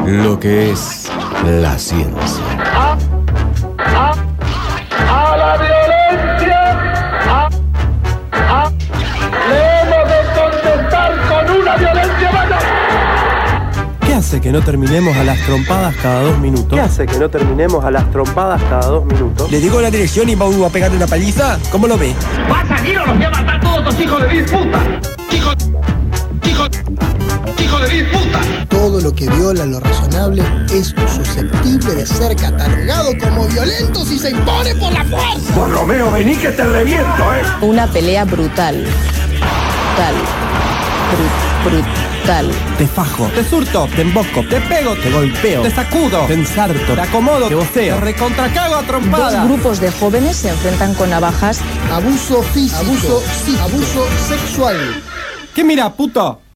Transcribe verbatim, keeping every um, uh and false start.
lo que es la ciencia. ¡A, a, a la violencia! ¡A, a! ¡Le hemos de contestar con una violencia mayor! ¿Qué hace que no terminemos a las trompadas cada dos minutos? ¿Qué hace que no terminemos a las trompadas cada dos minutos? ¿Le digo la dirección y va a pegarle una paliza? ¿Cómo lo ve? ¡Va a salir o los voy a matar todos los hijos de mil puta! ¡Hijo! ¡Hijo! ¡Hijo de mil puta! Todo lo que viola lo razonable es susceptible de ser catalogado como violento si se impone por la fuerza. Por Romeo, vení que te reviento, ¿eh? Una pelea brutal. Brutal. Bru- brutal. Te fajo, te surto, te embosco, te pego, te golpeo, te sacudo, te ensarto, te acomodo, te voceo, te recontracago a trompadas. Dos grupos de jóvenes se enfrentan con navajas. Abuso físico, abuso, sí, abuso sexual. ¿Qué mira, puto?